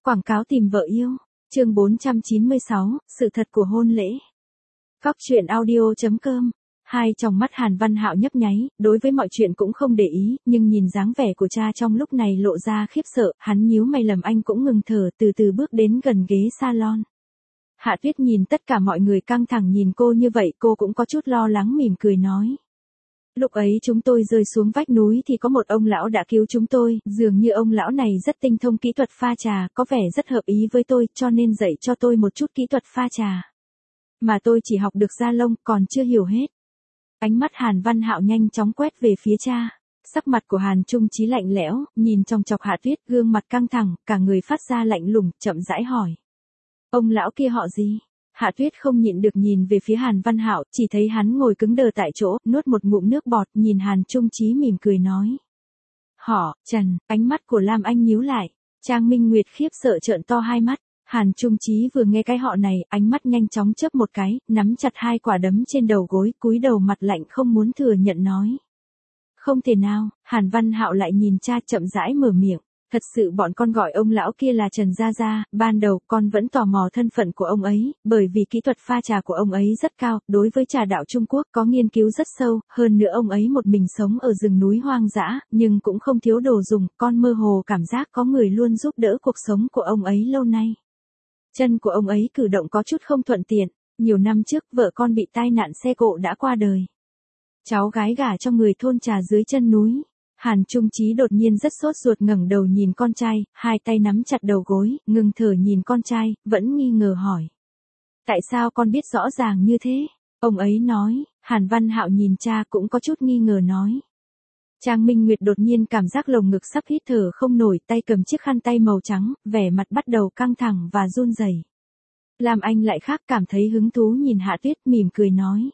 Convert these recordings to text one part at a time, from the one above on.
Quảng cáo tìm vợ yêu. Chương 496, sự thật của hôn lễ. Cóc truyện audio.com. Hai tròng mắt Hàn Văn Hạo nhấp nháy, đối với mọi chuyện cũng không để ý, nhưng nhìn dáng vẻ của cha trong lúc này lộ ra khiếp sợ, hắn nhíu mày lầm anh cũng ngừng thở, từ từ bước đến gần ghế salon. Hạ Tuyết nhìn tất cả mọi người căng thẳng nhìn cô như vậy, cô cũng có chút lo lắng mỉm cười nói. Lúc ấy chúng tôi rơi xuống vách núi thì có một ông lão đã cứu chúng tôi, dường như ông lão này rất tinh thông kỹ thuật pha trà, có vẻ rất hợp ý với tôi, cho nên dạy cho tôi một chút kỹ thuật pha trà. Mà tôi chỉ học được da lông, còn chưa hiểu hết. Ánh mắt Hàn Văn Hạo nhanh chóng quét về phía cha. Sắc mặt của Hàn Trung Chí lạnh lẽo, nhìn chòng chọc Hạ Tuyết, gương mặt căng thẳng, cả người phát ra lạnh lùng, chậm rãi hỏi. Ông lão kia họ gì? Hạ Tuyết không nhịn được nhìn về phía Hàn Văn Hạo, chỉ thấy hắn ngồi cứng đờ tại chỗ, nuốt một ngụm nước bọt, nhìn Hàn Trung Chí mỉm cười nói. Họ, Trần, ánh mắt của Lam Anh nhíu lại. Trang Minh Nguyệt khiếp sợ trợn to hai mắt. Hàn Trung Chí vừa nghe cái họ này, ánh mắt nhanh chóng chớp một cái, nắm chặt hai quả đấm trên đầu gối, cúi đầu mặt lạnh không muốn thừa nhận nói. Không thể nào, Hàn Văn Hạo lại nhìn cha chậm rãi mở miệng. Thật sự bọn con gọi ông lão kia là Trần Gia Gia, ban đầu con vẫn tò mò thân phận của ông ấy, bởi vì kỹ thuật pha trà của ông ấy rất cao, đối với trà đạo Trung Quốc có nghiên cứu rất sâu, hơn nữa ông ấy một mình sống ở rừng núi hoang dã, nhưng cũng không thiếu đồ dùng, con mơ hồ cảm giác có người luôn giúp đỡ cuộc sống của ông ấy lâu nay. Chân của ông ấy cử động có chút không thuận tiện, nhiều năm trước vợ con bị tai nạn xe cộ đã qua đời. Cháu gái gả cho người thôn trà dưới chân núi. Hàn Trung Chí đột nhiên rất sốt ruột ngẩng đầu nhìn con trai, hai tay nắm chặt đầu gối, ngừng thở nhìn con trai, vẫn nghi ngờ hỏi. Tại sao con biết rõ ràng như thế? Ông ấy nói, Hàn Văn Hạo nhìn cha cũng có chút nghi ngờ nói. Trang Minh Nguyệt đột nhiên cảm giác lồng ngực sắp hít thở không nổi, tay cầm chiếc khăn tay màu trắng, vẻ mặt bắt đầu căng thẳng và run rẩy. Lam Anh lại khác cảm thấy hứng thú nhìn Hạ Tuyết mỉm cười nói.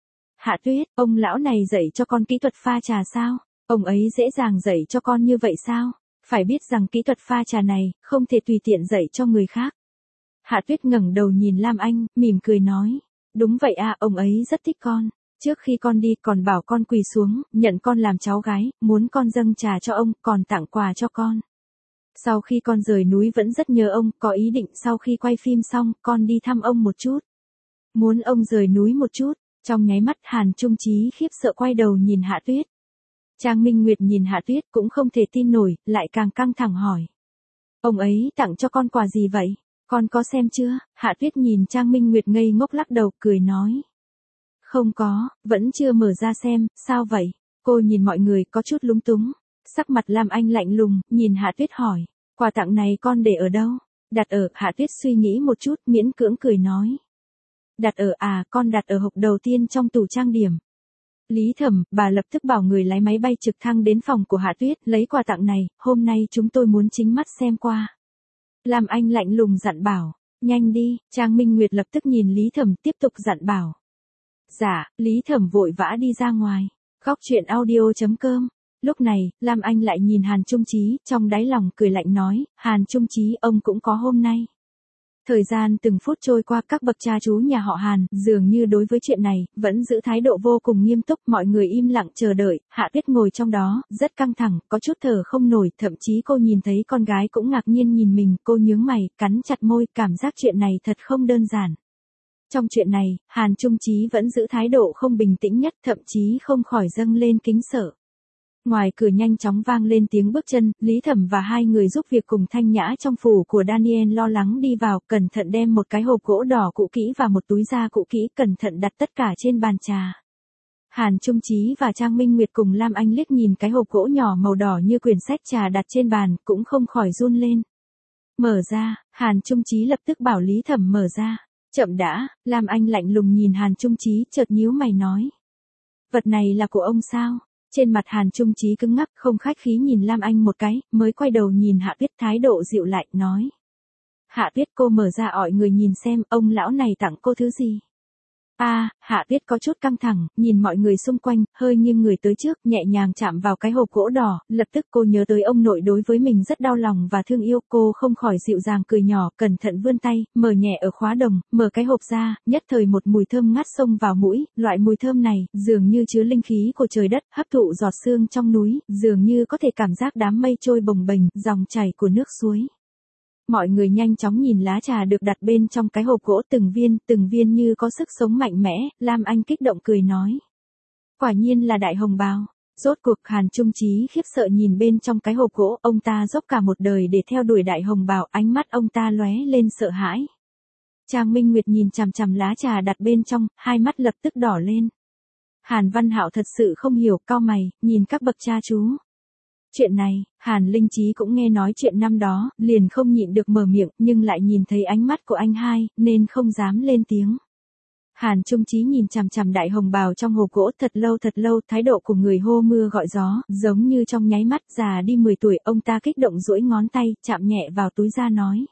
Hạ Tuyết, ông lão này dạy cho con kỹ thuật pha trà sao? Ông ấy dễ dàng dạy cho con như vậy sao? Phải biết rằng kỹ thuật pha trà này, không thể tùy tiện dạy cho người khác. Hạ Tuyết ngẩng đầu nhìn Lam Anh, mỉm cười nói. Đúng vậy à, ông ấy rất thích con. Trước khi con đi còn bảo con quỳ xuống, nhận con làm cháu gái, muốn con dâng trà cho ông, còn tặng quà cho con. Sau khi con rời núi vẫn rất nhớ ông, có ý định sau khi quay phim xong, con đi thăm ông một chút. Muốn ông rời núi một chút. Trong nháy mắt Hàn Trung Chí khiếp sợ quay đầu nhìn Hạ Tuyết. Trang Minh Nguyệt nhìn Hạ Tuyết cũng không thể tin nổi, lại càng căng thẳng hỏi. Ông ấy tặng cho con quà gì vậy? Con có xem chưa? Hạ Tuyết nhìn Trang Minh Nguyệt ngây ngốc lắc đầu, cười nói. Không có, vẫn chưa mở ra xem, sao vậy? Cô nhìn mọi người có chút lúng túng. Sắc mặt Lam Anh lạnh lùng, nhìn Hạ Tuyết hỏi. Quà tặng này con để ở đâu? Đặt ở, Hạ Tuyết suy nghĩ một chút, miễn cưỡng cười nói. Đặt ở con đặt ở hộp đầu tiên trong tủ trang điểm. Lý Thẩm, bà lập tức bảo người lái máy bay trực thăng đến phòng của Hạ Tuyết, lấy quà tặng này, hôm nay chúng tôi muốn chính mắt xem qua. Lam Anh lạnh lùng dặn bảo, nhanh đi, Trang Minh Nguyệt lập tức nhìn Lý Thẩm tiếp tục dặn bảo. Dạ, Lý Thẩm vội vã đi ra ngoài. Cóc truyện audio.com. Lúc này, Lam Anh lại nhìn Hàn Trung Chí, trong đáy lòng cười lạnh nói, Hàn Trung Chí ông cũng có hôm nay. Thời gian từng phút trôi qua, các bậc cha chú nhà họ Hàn, dường như đối với chuyện này, vẫn giữ thái độ vô cùng nghiêm túc, mọi người im lặng chờ đợi, Hạ Tuyết ngồi trong đó, rất căng thẳng, có chút thở không nổi, thậm chí cô nhìn thấy con gái cũng ngạc nhiên nhìn mình, cô nhướng mày, cắn chặt môi, cảm giác chuyện này thật không đơn giản. Trong chuyện này, Hàn Trung Chí vẫn giữ thái độ không bình tĩnh nhất, thậm chí không khỏi dâng lên kính sợ. Ngoài cửa nhanh chóng vang lên tiếng bước chân, Lý Thẩm và hai người giúp việc cùng Thanh Nhã trong phủ của Daniel lo lắng đi vào, cẩn thận đem một cái hộp gỗ đỏ cũ kỹ và một túi da cũ kỹ, cẩn thận đặt tất cả trên bàn trà. Hàn Trung Chí và Trang Minh Nguyệt cùng Lam Anh liếc nhìn cái hộp gỗ nhỏ màu đỏ như quyển sách trà đặt trên bàn, cũng không khỏi run lên. Mở ra, Hàn Trung Chí lập tức bảo Lý Thẩm mở ra. Chậm đã, Lam Anh lạnh lùng nhìn Hàn Trung Chí, chợt nhíu mày nói. Vật này là của ông sao? Trên mặt Hàn Trung Chí cứng ngắc, không khách khí nhìn Lam Anh một cái, mới quay đầu nhìn Hạ Tuyết, thái độ dịu lại, nói. Hạ Tuyết, cô mở ra ọi người nhìn xem, ông lão này tặng cô thứ gì? Hạ Tuyết có chút căng thẳng, nhìn mọi người xung quanh, hơi nghiêng người tới trước, nhẹ nhàng chạm vào cái hộp gỗ đỏ, lập tức cô nhớ tới ông nội đối với mình rất đau lòng và thương yêu, cô không khỏi dịu dàng cười nhỏ, cẩn thận vươn tay, mở nhẹ ở khóa đồng, mở cái hộp ra, nhất thời một mùi thơm ngát xông vào mũi, loại mùi thơm này, dường như chứa linh khí của trời đất, hấp thụ giọt sương trong núi, dường như có thể cảm giác đám mây trôi bồng bềnh, dòng chảy của nước suối. Mọi người nhanh chóng nhìn lá trà được đặt bên trong cái hộp gỗ từng viên như có sức sống mạnh mẽ, Lam Anh kích động cười nói. Quả nhiên là đại hồng bào. Rốt cuộc Hàn Trung Chí khiếp sợ nhìn bên trong cái hộp gỗ, ông ta dốc cả một đời để theo đuổi đại hồng bào, ánh mắt ông ta lóe lên sợ hãi. Trang Minh Nguyệt nhìn chằm chằm lá trà đặt bên trong, hai mắt lập tức đỏ lên. Hàn Văn Hạo thật sự không hiểu, cau mày, nhìn các bậc cha chú. Chuyện này, Hàn Linh Chí cũng nghe nói chuyện năm đó, liền không nhịn được mở miệng, nhưng lại nhìn thấy ánh mắt của anh hai, nên không dám lên tiếng. Hàn Trung Chí nhìn chằm chằm đại hồng bào trong hộp gỗ thật lâu, thái độ của người hô mưa gọi gió, giống như trong nháy mắt già đi 10 tuổi, ông ta kích động duỗi ngón tay, chạm nhẹ vào túi da nói.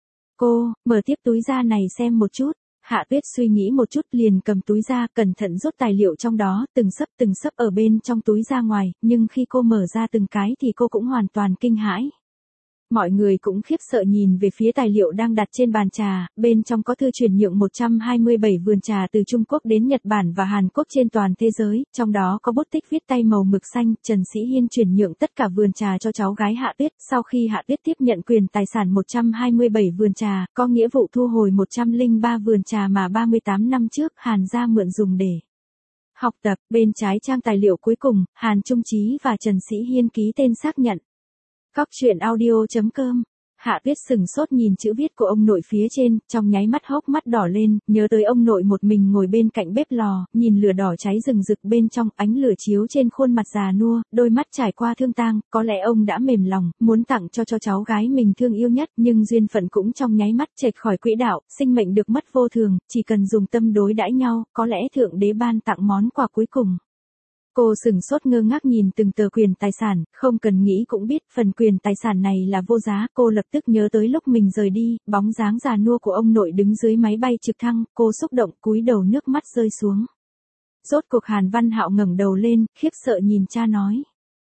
Cô, mở tiếp túi da này xem một chút. Hạ Tuyết suy nghĩ một chút liền cầm túi ra, cẩn thận rút tài liệu trong đó, từng sấp ở bên trong túi ra ngoài, nhưng khi cô mở ra từng cái thì cô cũng hoàn toàn kinh hãi. Mọi người cũng khiếp sợ nhìn về phía tài liệu đang đặt trên bàn trà, bên trong có thư chuyển nhượng 127 vườn trà từ Trung Quốc đến Nhật Bản và Hàn Quốc trên toàn thế giới, trong đó có bút tích viết tay màu mực xanh, Trần Sĩ Hiên chuyển nhượng tất cả vườn trà cho cháu gái Hạ Tuyết, sau khi Hạ Tuyết tiếp nhận quyền tài sản 127 vườn trà, có nghĩa vụ thu hồi 103 vườn trà mà 38 năm trước Hàn gia mượn dùng để học tập. Bên trái trang tài liệu cuối cùng, Hàn Trung Chí và Trần Sĩ Hiên ký tên xác nhận. Cóc truyện audio.com. Hạ Tuyết sừng sốt nhìn chữ viết của ông nội phía trên, trong nháy mắt hốc mắt đỏ lên, nhớ tới ông nội một mình ngồi bên cạnh bếp lò, nhìn lửa đỏ cháy rừng rực bên trong, ánh lửa chiếu trên khuôn mặt già nua, đôi mắt trải qua thương tang, có lẽ ông đã mềm lòng, muốn tặng cho cháu gái mình thương yêu nhất, nhưng duyên phận cũng trong nháy mắt chệch khỏi quỹ đạo, sinh mệnh được mất vô thường, chỉ cần dùng tâm đối đãi nhau, có lẽ thượng đế ban tặng món quà cuối cùng. Cô sừng sốt ngơ ngác nhìn từng tờ quyền tài sản, không cần nghĩ cũng biết phần quyền tài sản này là vô giá, cô lập tức nhớ tới lúc mình rời đi, bóng dáng già nua của ông nội đứng dưới máy bay trực thăng, cô xúc động cúi đầu nước mắt rơi xuống. Rốt cuộc Hàn Văn Hạo ngẩng đầu lên, khiếp sợ nhìn cha nói.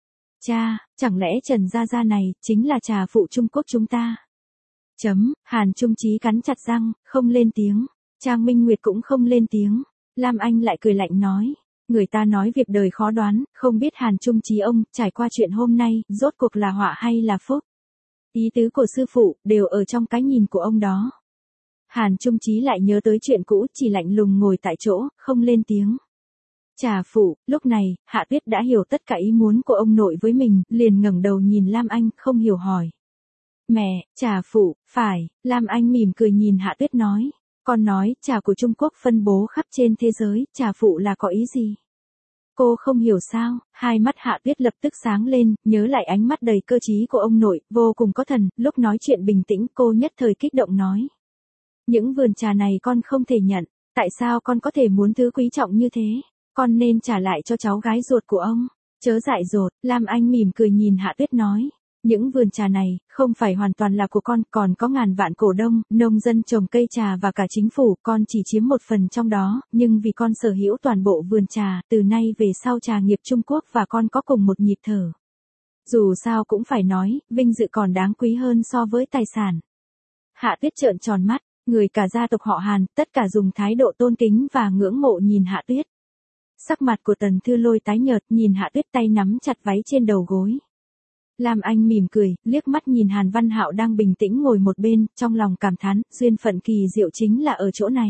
Cha, chẳng lẽ Trần Gia Gia này, chính là trà phụ Trung Quốc chúng ta? Hàn Trung Chí cắn chặt răng, không lên tiếng, Trang Minh Nguyệt cũng không lên tiếng, Lam Anh lại cười lạnh nói. Người ta nói việc đời khó đoán, không biết Hàn Trung Chí ông, trải qua chuyện hôm nay, rốt cuộc là họa hay là phúc. Ý tứ của sư phụ, đều ở trong cái nhìn của ông đó. Hàn Trung Chí lại nhớ tới chuyện cũ, chỉ lạnh lùng ngồi tại chỗ, không lên tiếng. Trà phụ, lúc này, Hạ Tuyết đã hiểu tất cả ý muốn của ông nội với mình, liền ngẩng đầu nhìn Lam Anh, không hiểu hỏi. Mẹ, trà phụ, phải, Lam Anh mỉm cười nhìn Hạ Tuyết nói. Con nói, trà của Trung Quốc phân bố khắp trên thế giới, trà phụ là có ý gì? Cô không hiểu sao, hai mắt Hạ Tuyết lập tức sáng lên, nhớ lại ánh mắt đầy cơ trí của ông nội, vô cùng có thần, lúc nói chuyện bình tĩnh cô nhất thời kích động nói. Những vườn trà này con không thể nhận, tại sao con có thể muốn thứ quý trọng như thế? Con nên trả lại cho cháu gái ruột của ông. Chớ dại dột, Lam Anh mỉm cười nhìn Hạ Tuyết nói. Những vườn trà này, không phải hoàn toàn là của con, còn có ngàn vạn cổ đông, nông dân trồng cây trà và cả chính phủ, con chỉ chiếm một phần trong đó, nhưng vì con sở hữu toàn bộ vườn trà, từ nay về sau trà nghiệp Trung Quốc và con có cùng một nhịp thở. Dù sao cũng phải nói, vinh dự còn đáng quý hơn so với tài sản. Hạ Tuyết trợn tròn mắt, người cả gia tộc họ Hàn, tất cả dùng thái độ tôn kính và ngưỡng mộ nhìn Hạ Tuyết. Sắc mặt của Tần Thư Lôi tái nhợt, nhìn Hạ Tuyết tay nắm chặt váy trên đầu gối. Lam Anh mỉm cười, liếc mắt nhìn Hàn Văn Hạo đang bình tĩnh ngồi một bên, trong lòng cảm thán, duyên phận kỳ diệu chính là ở chỗ này.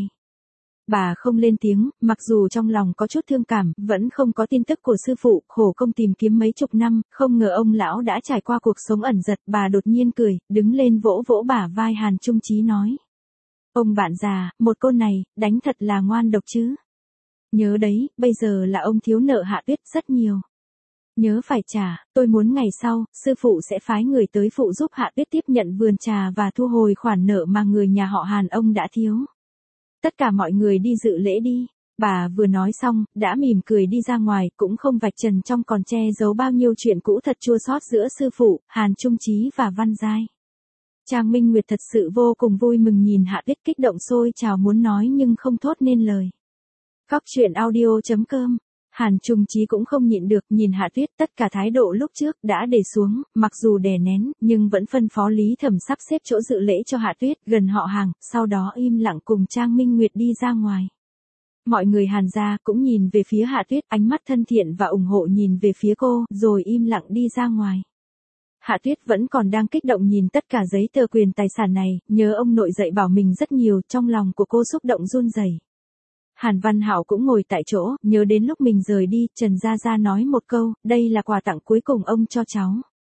Bà không lên tiếng, mặc dù trong lòng có chút thương cảm, vẫn không có tin tức của sư phụ, khổ công tìm kiếm mấy chục năm, không ngờ ông lão đã trải qua cuộc sống ẩn dật, bà đột nhiên cười, đứng lên vỗ vỗ bả vai Hàn Trung Chí nói. Ông bạn già, một cô này, đánh thật là ngoan độc chứ. Nhớ đấy, bây giờ là ông thiếu nợ Hạ Tuyết rất nhiều. Nhớ phải trả, tôi muốn ngày sau, sư phụ sẽ phái người tới phụ giúp Hạ Tuyết tiếp nhận vườn trà và thu hồi khoản nợ mà người nhà họ Hàn ông đã thiếu. Tất cả mọi người đi dự lễ đi. Bà vừa nói xong, đã mỉm cười đi ra ngoài, cũng không vạch trần trong còn che giấu bao nhiêu chuyện cũ thật chua xót giữa sư phụ, Hàn Trung Chí và Văn Giai. Trang Minh Nguyệt thật sự vô cùng vui mừng nhìn Hạ Tuyết kích động sôi trào muốn nói nhưng không thốt nên lời. Cóc truyện audio.com. Hàn Trung Chí cũng không nhịn được, nhìn Hạ Tuyết, tất cả thái độ lúc trước đã để xuống, mặc dù đè nén, nhưng vẫn phân phó Lý Thẩm sắp xếp chỗ dự lễ cho Hạ Tuyết gần họ hàng, sau đó im lặng cùng Trang Minh Nguyệt đi ra ngoài. Mọi người Hàn gia cũng nhìn về phía Hạ Tuyết, ánh mắt thân thiện và ủng hộ nhìn về phía cô, rồi im lặng đi ra ngoài. Hạ Tuyết vẫn còn đang kích động nhìn tất cả giấy tờ quyền tài sản này, nhớ ông nội dạy bảo mình rất nhiều, trong lòng của cô xúc động run rẩy. Hàn Văn Hạo cũng ngồi tại chỗ, nhớ đến lúc mình rời đi, Trần Gia Gia nói một câu, đây là quà tặng cuối cùng ông cho cháu.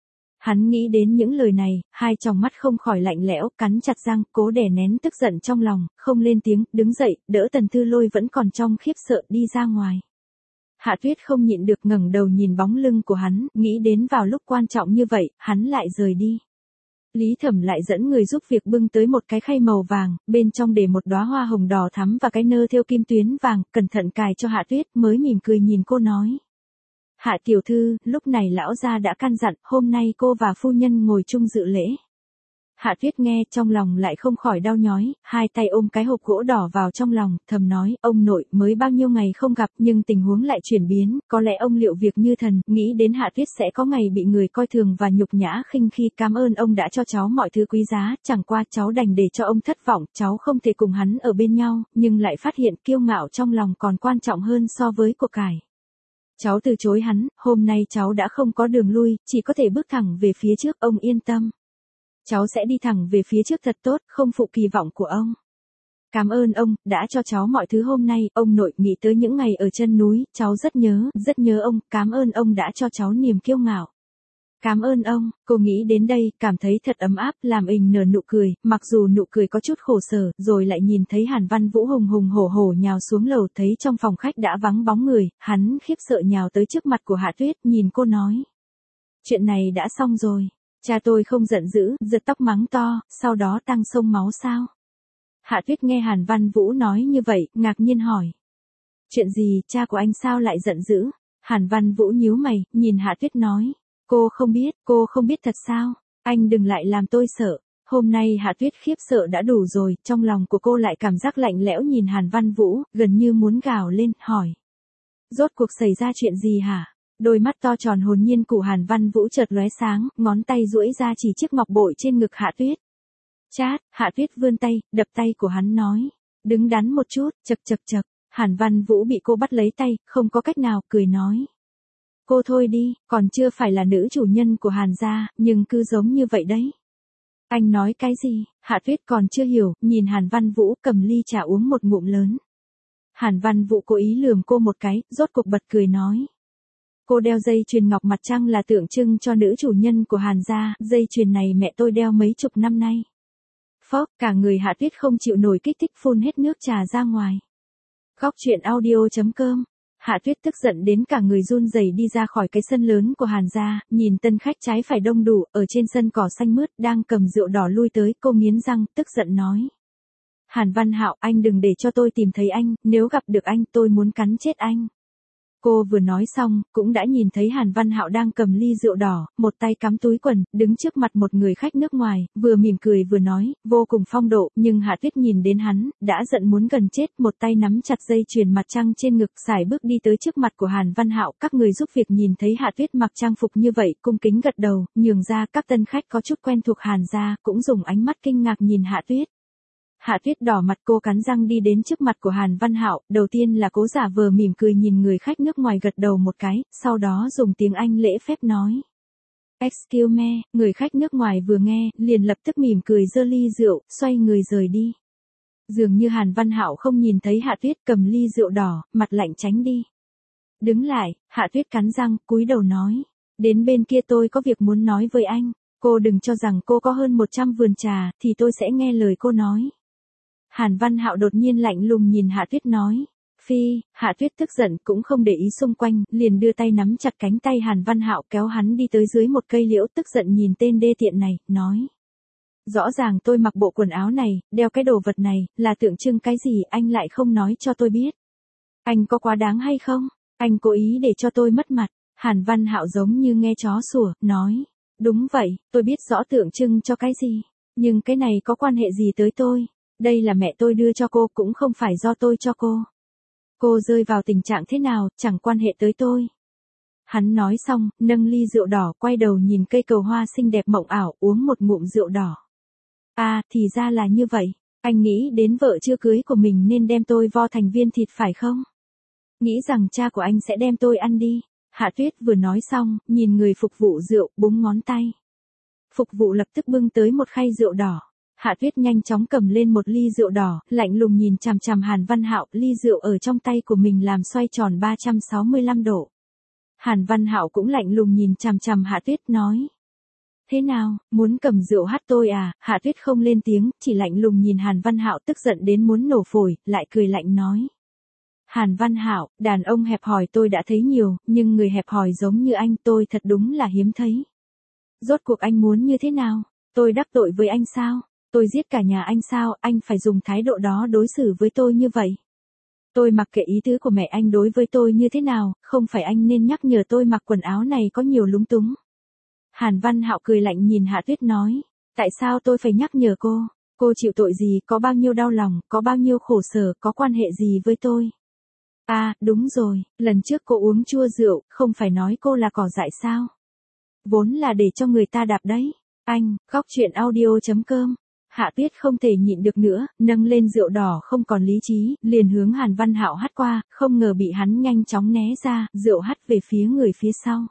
Hắn nghĩ đến những lời này, hai tròng mắt không khỏi lạnh lẽo, cắn chặt răng, cố đè nén tức giận trong lòng, không lên tiếng, đứng dậy, đỡ Tần Thư Lôi vẫn còn trong khiếp sợ đi ra ngoài. Hạ Tuyết không nhịn được ngẩng đầu nhìn bóng lưng của hắn, nghĩ đến vào lúc quan trọng như vậy, hắn lại rời đi. Lý Thẩm lại dẫn người giúp việc bưng tới một cái khay màu vàng, bên trong để một đóa hoa hồng đỏ thắm và cái nơ thêu kim tuyến vàng, cẩn thận cài cho Hạ Tuyết, mới mỉm cười nhìn cô nói. Hạ tiểu thư, lúc này lão gia đã căn dặn, hôm nay cô và phu nhân ngồi chung dự lễ. Hạ Tuyết nghe trong lòng lại không khỏi đau nhói, hai tay ôm cái hộp gỗ đỏ vào trong lòng, thầm nói, ông nội, mới bao nhiêu ngày không gặp nhưng tình huống lại chuyển biến, có lẽ ông liệu việc như thần, nghĩ đến Hạ Tuyết sẽ có ngày bị người coi thường và nhục nhã khinh khi, cảm ơn ông đã cho cháu mọi thứ quý giá, chẳng qua cháu đành để cho ông thất vọng, cháu không thể cùng hắn ở bên nhau, nhưng lại phát hiện kiêu ngạo trong lòng còn quan trọng hơn so với của cải. Cháu từ chối hắn, hôm nay cháu đã không có đường lui, chỉ có thể bước thẳng về phía trước, ông yên tâm. Cháu sẽ đi thẳng về phía trước thật tốt, không phụ kỳ vọng của ông. Cảm ơn ông, đã cho cháu mọi thứ hôm nay, ông nội, nghĩ tới những ngày ở chân núi, cháu rất nhớ ông, cảm ơn ông đã cho cháu niềm kiêu ngạo. Cảm ơn ông, cô nghĩ đến đây, cảm thấy thật ấm áp, làm ình nở nụ cười, mặc dù nụ cười có chút khổ sở, rồi lại nhìn thấy Hàn Văn Vũ hùng hùng hổ hổ nhào xuống lầu, thấy trong phòng khách đã vắng bóng người, hắn khiếp sợ nhào tới trước mặt của Hạ Tuyết, nhìn cô nói. Chuyện này đã xong rồi. Cha tôi không giận dữ, giật tóc mắng to, sau đó tăng sông máu sao? Hạ Tuyết nghe Hàn Văn Vũ nói như vậy, ngạc nhiên hỏi. Chuyện gì, cha của anh sao lại giận dữ? Hàn Văn Vũ nhíu mày, nhìn Hạ Tuyết nói. Cô không biết thật sao? Anh đừng lại làm tôi sợ. Hôm nay Hạ Tuyết khiếp sợ đã đủ rồi, trong lòng của cô lại cảm giác lạnh lẽo nhìn Hàn Văn Vũ, gần như muốn gào lên, hỏi. Rốt cuộc xảy ra chuyện gì hả? Đôi mắt to tròn hồn nhiên của Hàn Văn Vũ chợt lóe sáng, ngón tay duỗi ra chỉ chiếc ngọc bội trên ngực Hạ Tuyết. Chát, Hạ Tuyết vươn tay, đập tay của hắn nói. Đứng đắn một chút, chậc. Hàn Văn Vũ bị cô bắt lấy tay, không có cách nào, cười nói. Cô thôi đi, còn chưa phải là nữ chủ nhân của Hàn gia, nhưng cứ giống như vậy đấy. Anh nói cái gì? Hạ Tuyết còn chưa hiểu, nhìn Hàn Văn Vũ cầm ly trà uống một ngụm lớn. Hàn Văn Vũ cố ý lườm cô một cái, rốt cuộc bật cười nói. Cô đeo dây chuyền ngọc mặt trăng là tượng trưng cho nữ chủ nhân của Hàn gia, dây chuyền này mẹ tôi đeo mấy chục năm nay. Phốc, cả người Hạ Tuyết không chịu nổi kích thích phun hết nước trà ra ngoài. Góc truyện audio.com. Hạ Tuyết tức giận đến cả người run rẩy đi ra khỏi cái sân lớn của Hàn gia, nhìn tân khách trái phải đông đủ, ở trên sân cỏ xanh mướt đang cầm rượu đỏ lui tới, cô nghiến răng, tức giận nói. Hàn Văn Hạo, anh đừng để cho tôi tìm thấy anh, nếu gặp được anh tôi muốn cắn chết anh. Cô vừa nói xong, cũng đã nhìn thấy Hàn Văn Hạo đang cầm ly rượu đỏ, một tay cắm túi quần, đứng trước mặt một người khách nước ngoài, vừa mỉm cười vừa nói, vô cùng phong độ, nhưng Hạ Tuyết nhìn đến hắn, đã giận muốn gần chết, một tay nắm chặt dây chuyền mặt trăng trên ngực, sải bước đi tới trước mặt của Hàn Văn Hạo, các người giúp việc nhìn thấy Hạ Tuyết mặc trang phục như vậy, cung kính gật đầu, nhường ra, các tân khách có chút quen thuộc Hàn gia, cũng dùng ánh mắt kinh ngạc nhìn Hạ Tuyết. Hạ Tuyết đỏ mặt, cô cắn răng đi đến trước mặt của Hàn Văn Hạo, đầu tiên là cố giả vờ mỉm cười nhìn người khách nước ngoài gật đầu một cái, sau đó dùng tiếng Anh lễ phép nói. Excuse me, người khách nước ngoài vừa nghe, liền lập tức mỉm cười giơ ly rượu, xoay người rời đi. Dường như Hàn Văn Hạo không nhìn thấy Hạ Tuyết cầm ly rượu đỏ, mặt lạnh tránh đi. Đứng lại, Hạ Tuyết cắn răng, cúi đầu nói. Đến bên kia tôi có việc muốn nói với anh, cô đừng cho rằng cô có hơn 100 vườn trà, thì tôi sẽ nghe lời cô nói. Hàn Văn Hạo đột nhiên lạnh lùng nhìn Hạ Tuyết nói. Phi, Hạ Tuyết tức giận cũng không để ý xung quanh, liền đưa tay nắm chặt cánh tay Hàn Văn Hạo kéo hắn đi tới dưới một cây liễu, tức giận nhìn tên đê tiện này, nói. Rõ ràng tôi mặc bộ quần áo này, đeo cái đồ vật này, là tượng trưng cái gì anh lại không nói cho tôi biết. Anh có quá đáng hay không? Anh cố ý để cho tôi mất mặt. Hàn Văn Hạo giống như nghe chó sủa, nói. Đúng vậy, tôi biết rõ tượng trưng cho cái gì. Nhưng cái này có quan hệ gì tới tôi? Đây là mẹ tôi đưa cho cô, cũng không phải do tôi cho cô. Cô rơi vào tình trạng thế nào, chẳng quan hệ tới tôi. Hắn nói xong, nâng ly rượu đỏ, quay đầu nhìn cây cầu hoa xinh đẹp mộng ảo, uống một ngụm rượu đỏ. À, thì ra là như vậy. Anh nghĩ đến vợ chưa cưới của mình nên đem tôi vo thành viên thịt phải không? Nghĩ rằng cha của anh sẽ đem tôi ăn đi. Hạ Tuyết vừa nói xong, nhìn người phục vụ rượu, búng ngón tay. phục vụ lập tức bưng tới một khay rượu đỏ. Hạ Tuyết nhanh chóng cầm lên một ly rượu đỏ, lạnh lùng nhìn chằm chằm Hàn Văn Hạo, ly rượu ở trong tay của mình làm xoay tròn 365 độ. Hàn Văn Hạo cũng lạnh lùng nhìn chằm chằm Hạ Tuyết nói. Thế nào, muốn cầm rượu hắt tôi à? Hạ Tuyết không lên tiếng, chỉ lạnh lùng nhìn Hàn Văn Hạo tức giận đến muốn nổ phổi, lại cười lạnh nói. Hàn Văn Hạo, đàn ông hẹp hòi tôi đã thấy nhiều, nhưng người hẹp hòi giống như anh tôi thật đúng là hiếm thấy. Rốt cuộc anh muốn như thế nào? Tôi đắc tội với anh sao? Tôi giết cả nhà anh sao? Anh phải dùng thái độ đó đối xử với tôi như vậy. Tôi mặc kệ ý tứ của mẹ anh đối với tôi như thế nào, không phải anh nên nhắc nhở tôi mặc quần áo này có nhiều lúng túng. Hàn Văn Hạo cười lạnh nhìn Hạ Tuyết nói, tại sao tôi phải nhắc nhở cô? Cô chịu tội gì, có bao nhiêu đau lòng, có bao nhiêu khổ sở, có quan hệ gì với tôi? À, đúng rồi, lần trước cô uống chua rượu, không phải nói cô là cỏ dại sao? Vốn là để cho người ta đạp đấy. Anh, góc truyện audio.com. Hạ Tuyết không thể nhịn được nữa, nâng lên rượu đỏ không còn lý trí, liền hướng Hàn Văn Hạo hắt qua, không ngờ bị hắn nhanh chóng né ra, rượu hắt về phía người phía sau.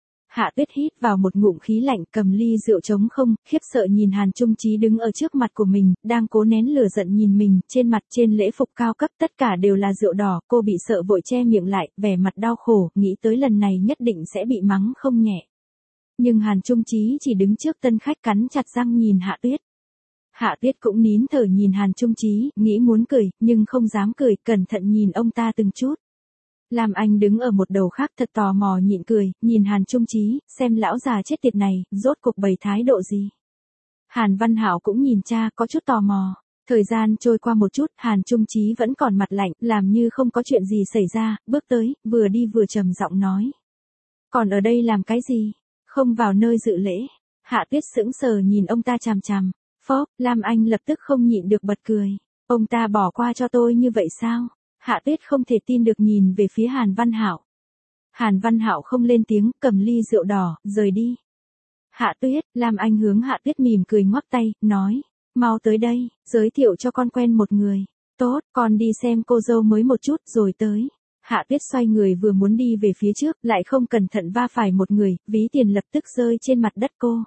Hạ Tuyết hít vào một ngụm khí lạnh, cầm ly rượu trống không, khiếp sợ nhìn Hàn Trung Chí đứng ở trước mặt của mình, đang cố nén lửa giận nhìn mình, trên mặt trên lễ phục cao cấp tất cả đều là rượu đỏ, cô bị sợ vội che miệng lại, vẻ mặt đau khổ, nghĩ tới lần này nhất định sẽ bị mắng không nhẹ. Nhưng Hàn Trung Chí chỉ đứng trước tân khách cắn chặt răng nhìn Hạ Tuyết. Hạ Tuyết cũng nín thở nhìn Hàn Trung Chí, nghĩ muốn cười, nhưng không dám cười, cẩn thận nhìn ông ta từng chút. Lam Anh đứng ở một đầu khác thật tò mò nhịn cười, nhìn Hàn Trung Chí, xem lão già chết tiệt này, rốt cuộc bày thái độ gì. Hàn Văn Hạo cũng nhìn cha có chút tò mò. Thời gian trôi qua một chút, Hàn Trung Chí vẫn còn mặt lạnh, làm như không có chuyện gì xảy ra, bước tới, vừa đi vừa trầm giọng nói. Còn ở đây làm cái gì? Không vào nơi dự lễ. Hạ Tuyết sững sờ nhìn ông ta chằm chằm. Phóp, Lam Anh lập tức không nhịn được bật cười. Ông ta bỏ qua cho tôi như vậy sao? Hạ Tuyết không thể tin được nhìn về phía Hàn Văn Hạo. Hàn Văn Hạo không lên tiếng, cầm ly rượu đỏ, rời đi. Hạ Tuyết, Lam Anh hướng Hạ Tuyết mỉm cười ngoắc tay, nói, mau tới đây, giới thiệu cho con quen một người. Tốt, con đi xem cô dâu mới một chút rồi tới. Hạ Tuyết xoay người vừa muốn đi về phía trước, lại không cẩn thận va phải một người, ví tiền lập tức rơi trên mặt đất cô.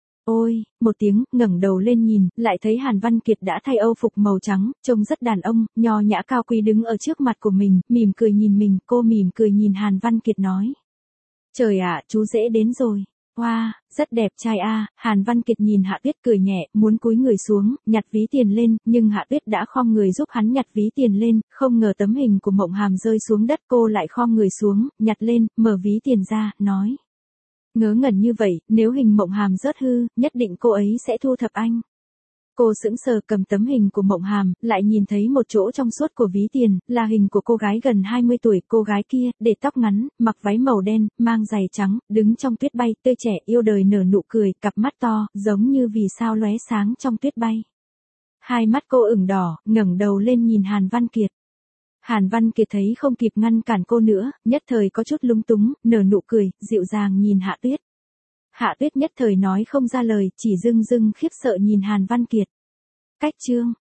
Ôi, một tiếng, ngẩng đầu lên nhìn, lại thấy Hàn Văn Kiệt đã thay âu phục màu trắng, trông rất đàn ông, nho nhã cao quý đứng ở trước mặt của mình, mỉm cười nhìn mình, cô mỉm cười nhìn Hàn Văn Kiệt nói. Trời ạ, chú rể đến rồi. Wow, rất đẹp trai a. Hàn Văn Kiệt nhìn Hạ Tuyết cười nhẹ, muốn cúi người xuống, nhặt ví tiền lên, nhưng Hạ Tuyết đã khom người giúp hắn nhặt ví tiền lên, không ngờ tấm hình của Mộng Hàm rơi xuống đất, cô lại khom người xuống, nhặt lên, mở ví tiền ra, nói. Ngớ ngẩn như vậy, nếu hình Mộng Hàm rớt hư, nhất định cô ấy sẽ thu thập anh. Cô sững sờ cầm tấm hình của Mộng Hàm, lại nhìn thấy một chỗ trong suốt của ví tiền, là hình của cô gái gần 20 tuổi, cô gái kia, để tóc ngắn, mặc váy màu đen, mang giày trắng, đứng trong tuyết bay, tươi trẻ, yêu đời nở nụ cười, cặp mắt to, giống như vì sao lóe sáng trong tuyết bay. Hai mắt cô ửng đỏ, ngẩng đầu lên nhìn Hàn Văn Kiệt. Hàn Văn Kiệt thấy không kịp ngăn cản cô nữa, nhất thời có chút lúng túng, nở nụ cười, dịu dàng nhìn Hạ Tuyết. Hạ Tuyết nhất thời nói không ra lời, chỉ dưng dưng khiếp sợ nhìn Hàn Văn Kiệt. Cách chương